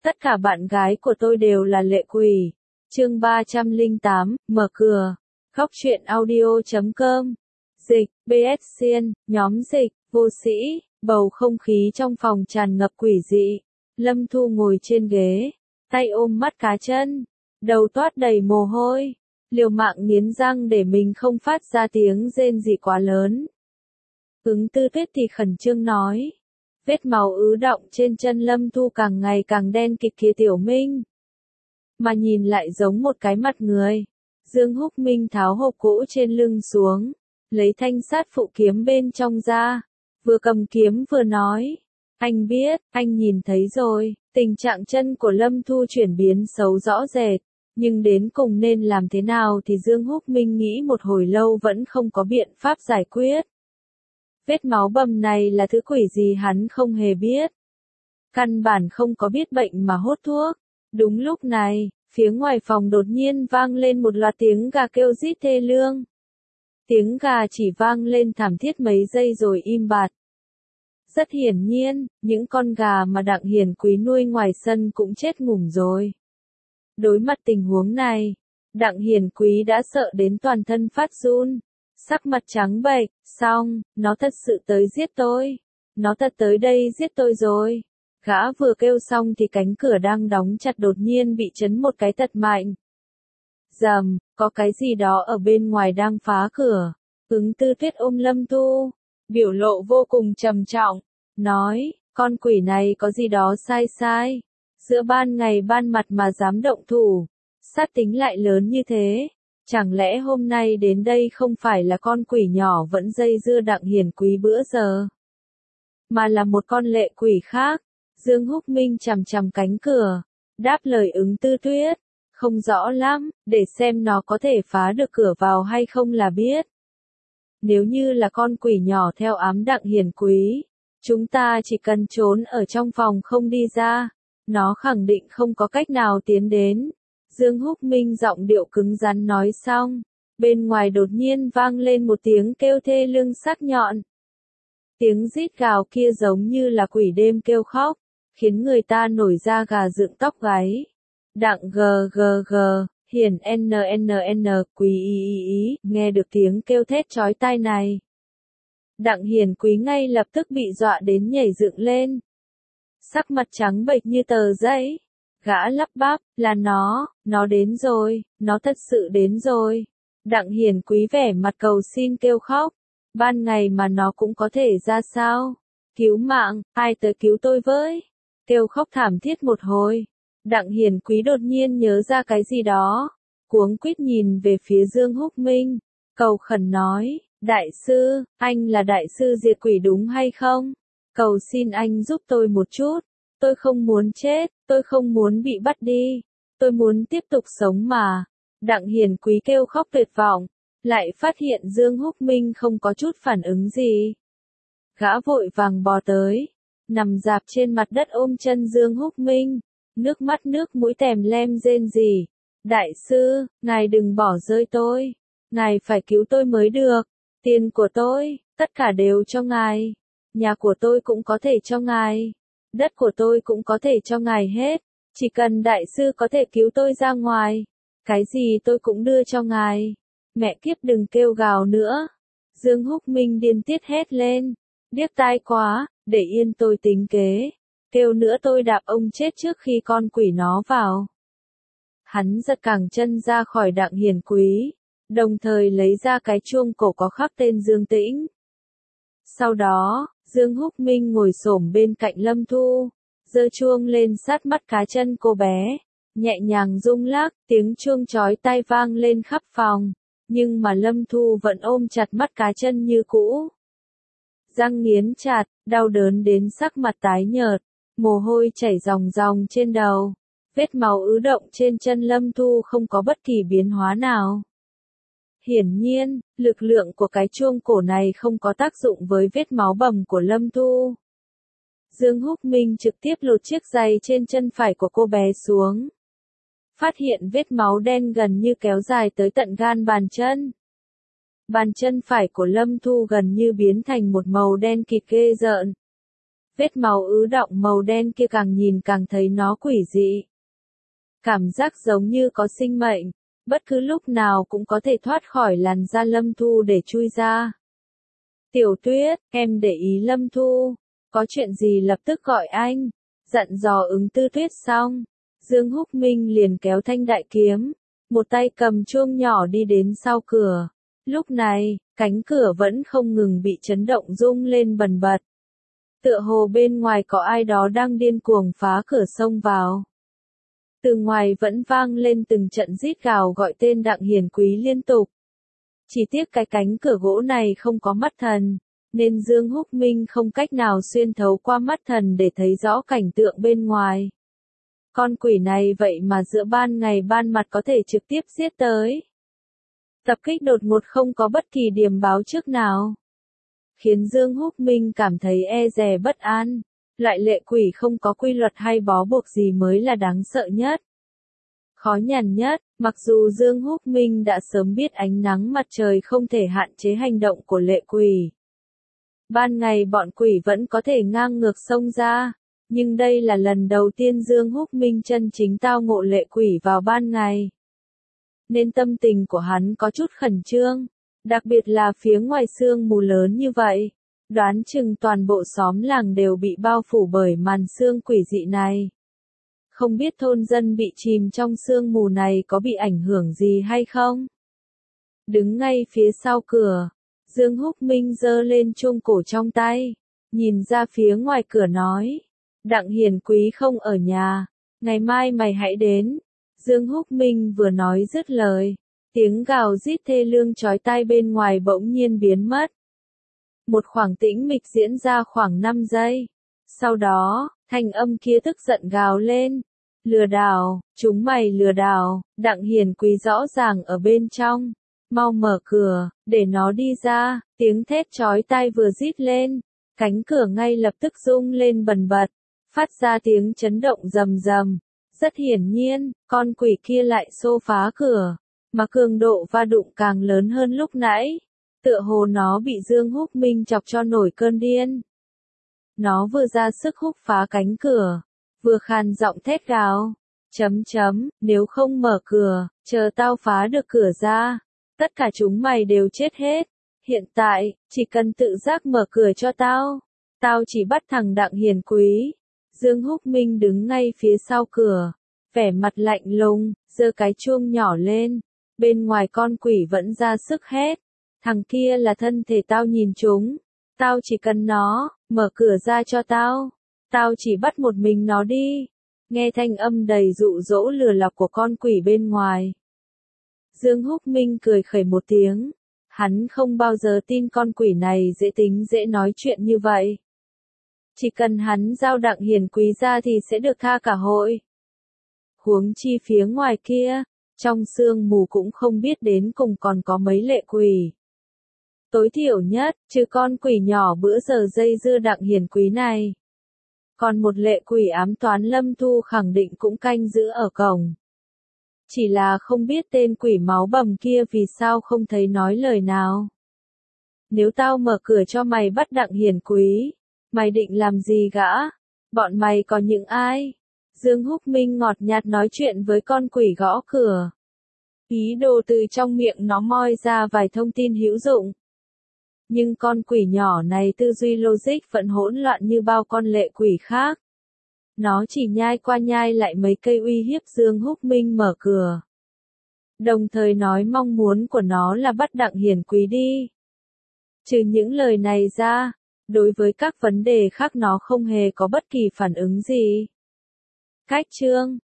Tất cả bạn gái của tôi đều là lệ quỷ. Chương 308, mở cửa. Góc truyện audio.com. Dịch, BS Xiên, nhóm dịch, vô sĩ, bầu không khí trong phòng tràn ngập quỷ dị. Lâm Thu ngồi trên ghế, tay ôm mắt cá chân, đầu toát đầy mồ hôi, liều mạng nghiến răng để mình không phát ra tiếng rên rỉ quá lớn. Ứng Tư Tuyết thì khẩn trương nói. Vết máu ứ đọng trên chân Lâm Thu càng ngày càng đen kịt kìa Tiểu Minh. Mà nhìn lại giống một cái mặt người. Dương Húc Minh tháo hộp gỗ trên lưng xuống, lấy thanh sát phụ kiếm bên trong ra, vừa cầm kiếm vừa nói. Anh biết, anh nhìn thấy rồi, tình trạng chân của Lâm Thu chuyển biến xấu rõ rệt. Nhưng đến cùng nên làm thế nào thì Dương Húc Minh nghĩ một hồi lâu vẫn không có biện pháp giải quyết. Vết máu bầm này là thứ quỷ gì hắn không hề biết. Căn bản không có biết bệnh mà hốt thuốc. Đúng lúc này, phía ngoài phòng đột nhiên vang lên một loạt tiếng gà kêu rít thê lương. Tiếng gà chỉ vang lên thảm thiết mấy giây rồi im bặt. Rất hiển nhiên, những con gà mà Đặng Hiền Quý nuôi ngoài sân cũng chết ngủm rồi. Đối mặt tình huống này, Đặng Hiền Quý đã sợ đến toàn thân phát run. Sắc mặt trắng bệch, xong, nó thật sự tới giết tôi. Nó thật tới đây giết tôi rồi. Gã vừa kêu xong thì cánh cửa đang đóng chặt đột nhiên bị chấn một cái tật mạnh. Rầm, có cái gì đó ở bên ngoài đang phá cửa. Ứng Tư Tuyết ôm Lâm Thu, biểu lộ vô cùng trầm trọng, nói, con quỷ này có gì đó sai sai. Giữa ban ngày ban mặt mà dám động thủ, sát tính lại lớn như thế. Chẳng lẽ hôm nay đến đây không phải là con quỷ nhỏ vẫn dây dưa Đặng Hiền Quý bữa giờ, mà là một con lệ quỷ khác? Dương Húc Minh chằm chằm cánh cửa, đáp lời Ứng Tư Tuyết, không rõ lắm, để xem nó có thể phá được cửa vào hay không là biết. Nếu như là con quỷ nhỏ theo ám Đặng Hiền Quý, chúng ta chỉ cần trốn ở trong phòng không đi ra, nó khẳng định không có cách nào tiến đến. Dương Húc Minh giọng điệu cứng rắn nói xong, bên ngoài đột nhiên vang lên một tiếng kêu thê lương sắc nhọn. Tiếng rít gào kia giống như là quỷ đêm kêu khóc, khiến người ta nổi da gà dựng tóc gáy. Đặng g, Hiền n, Quý ý, nghe được tiếng kêu thét chói tai này. Đặng Hiền Quý ngay lập tức bị dọa đến nhảy dựng lên. Sắc mặt trắng bệch như tờ giấy. Gã lắp bắp, là nó đến rồi, nó thật sự đến rồi. Đặng Hiền Quý vẻ mặt cầu xin kêu khóc. Ban ngày mà nó cũng có thể ra sao? Cứu mạng, ai tới cứu tôi với? Kêu khóc thảm thiết một hồi. Đặng Hiền Quý đột nhiên nhớ ra cái gì đó. Cuống quýt nhìn về phía Dương Húc Minh. Cầu khẩn nói, đại sư, anh là đại sư diệt quỷ đúng hay không? Cầu xin anh giúp tôi một chút. Tôi không muốn chết, tôi không muốn bị bắt đi. Tôi muốn tiếp tục sống mà. Đặng Hiền Quý kêu khóc tuyệt vọng. Lại phát hiện Dương Húc Minh không có chút phản ứng gì. Gã vội vàng bò tới. Nằm dạp trên mặt đất ôm chân Dương Húc Minh. Nước mắt nước mũi tèm lem rên rỉ. Đại sư, ngài đừng bỏ rơi tôi. Ngài phải cứu tôi mới được. Tiền của tôi, tất cả đều cho ngài. Nhà của tôi cũng có thể cho ngài. Đất của tôi cũng có thể cho ngài hết. Chỉ cần đại sư có thể cứu tôi ra ngoài. Cái gì tôi cũng đưa cho ngài. Mẹ kiếp đừng kêu gào nữa. Dương Húc Minh điên tiết hét lên. Điếc tai quá, để yên tôi tính kế. Kêu nữa tôi đạp ông chết trước khi con quỷ nó vào. Hắn giật cẳng chân ra khỏi Đặng Hiền Quý. Đồng thời lấy ra cái chuông cổ có khắc tên Dương Tĩnh. Sau đó, Dương Húc Minh ngồi xổm bên cạnh Lâm Thu, giơ chuông lên sát mắt cá chân cô bé, nhẹ nhàng rung lắc, tiếng chuông chói tai vang lên khắp phòng, nhưng mà Lâm Thu vẫn ôm chặt mắt cá chân như cũ. Răng nghiến chặt, đau đớn đến sắc mặt tái nhợt, mồ hôi chảy ròng ròng trên đầu, vết máu ứ động trên chân Lâm Thu không có bất kỳ biến hóa nào. Hiển nhiên, lực lượng của cái chuông cổ này không có tác dụng với vết máu bầm của Lâm Thu. Dương Húc Minh trực tiếp lột chiếc giày trên chân phải của cô bé xuống. Phát hiện vết máu đen gần như kéo dài tới tận gan bàn chân. Bàn chân phải của Lâm Thu gần như biến thành một màu đen kịt ghê rợn. Vết máu ứ đọng màu đen kia càng nhìn càng thấy nó quỷ dị. Cảm giác giống như có sinh mệnh, bất cứ lúc nào cũng có thể thoát khỏi làn da Lâm Thu để chui ra. Tiểu Tuyết, em để ý Lâm Thu, có chuyện gì lập tức gọi anh, dặn dò Ứng Tư Tuyết xong. Dương Húc Minh liền kéo thanh đại kiếm, một tay cầm chuông nhỏ đi đến sau cửa. Lúc này, cánh cửa vẫn không ngừng bị chấn động rung lên bần bật. Tựa hồ bên ngoài có ai đó đang điên cuồng phá cửa xông vào. Từ ngoài vẫn vang lên từng trận rít gào gọi tên Đặng Hiền Quý liên tục. Chỉ tiếc cái cánh cửa gỗ này không có mắt thần, nên Dương Húc Minh không cách nào xuyên thấu qua mắt thần để thấy rõ cảnh tượng bên ngoài. Con quỷ này vậy mà giữa ban ngày ban mặt có thể trực tiếp giết tới. Tập kích đột ngột không có bất kỳ điểm báo trước nào, khiến Dương Húc Minh cảm thấy e dè bất an. Loại lệ quỷ không có quy luật hay bó buộc gì mới là đáng sợ nhất. Khó nhằn nhất, mặc dù Dương Húc Minh đã sớm biết ánh nắng mặt trời không thể hạn chế hành động của lệ quỷ. Ban ngày bọn quỷ vẫn có thể ngang ngược xông ra, nhưng đây là lần đầu tiên Dương Húc Minh chân chính tao ngộ lệ quỷ vào ban ngày. Nên tâm tình của hắn có chút khẩn trương, đặc biệt là phía ngoài sương mù lớn như vậy. Đoán chừng toàn bộ xóm làng đều bị bao phủ bởi màn sương quỷ dị này. Không biết thôn dân bị chìm trong sương mù này có bị ảnh hưởng gì hay không? Đứng ngay phía sau cửa, Dương Húc Minh giơ lên chuông cổ trong tay, nhìn ra phía ngoài cửa nói, Đặng Hiền Quý không ở nhà, ngày mai mày hãy đến. Dương Húc Minh vừa nói dứt lời, tiếng gào rít thê lương chói tai bên ngoài bỗng nhiên biến mất. Một khoảng tĩnh mịch diễn ra khoảng 5 giây. Sau đó, thanh âm kia tức giận gào lên. Lừa đảo, chúng mày lừa đảo, Đặng Hiền Quý rõ ràng ở bên trong. Mau mở cửa, để nó đi ra, tiếng thét chói tai vừa rít lên. Cánh cửa ngay lập tức rung lên bần bật, phát ra tiếng chấn động rầm rầm. Rất hiển nhiên, con quỷ kia lại xô phá cửa, mà cường độ va đụng càng lớn hơn lúc nãy. Tựa hồ nó bị Dương Húc Minh chọc cho nổi cơn điên. Nó vừa ra sức húc phá cánh cửa, vừa khàn giọng thét gào. Nếu không mở cửa, chờ tao phá được cửa ra, tất cả chúng mày đều chết hết. Hiện tại, chỉ cần tự giác mở cửa cho tao. Tao chỉ bắt thằng Đặng Hiền Quý. Dương Húc Minh đứng ngay phía sau cửa, vẻ mặt lạnh lùng, giơ cái chuông nhỏ lên. Bên ngoài con quỷ vẫn ra sức hét. Thằng kia là thân thể tao nhìn chúng. Tao chỉ cần nó, mở cửa ra cho tao. Tao chỉ bắt một mình nó đi. Nghe thanh âm đầy dụ dỗ lừa lọc của con quỷ bên ngoài. Dương Húc Minh cười khẩy một tiếng. Hắn không bao giờ tin con quỷ này dễ tính dễ nói chuyện như vậy. Chỉ cần hắn giao Đặng Hiền Quý ra thì sẽ được tha cả hội. Huống chi phía ngoài kia, trong sương mù cũng không biết đến cùng còn có mấy lệ quỷ. Tối thiểu nhất, trừ con quỷ nhỏ bữa giờ dây dưa Đặng Hiền Quý này. Còn một lệ quỷ ám toán Lâm Thu khẳng định cũng canh giữ ở cổng. Chỉ là không biết tên quỷ máu bầm kia vì sao không thấy nói lời nào. Nếu tao mở cửa cho mày bắt Đặng Hiền Quý, mày định làm gì gã? Bọn mày có những ai? Dương Húc Minh ngọt nhạt nói chuyện với con quỷ gõ cửa. Ý đồ từ trong miệng nó moi ra vài thông tin hữu dụng. Nhưng con quỷ nhỏ này tư duy logic vẫn hỗn loạn như bao con lệ quỷ khác. Nó chỉ nhai qua nhai lại mấy cây uy hiếp Dương Húc Minh mở cửa. Đồng thời nói mong muốn của nó là bắt Đặng Hiền Quý đi. Trừ những lời này ra, đối với các vấn đề khác nó không hề có bất kỳ phản ứng gì. Cách chương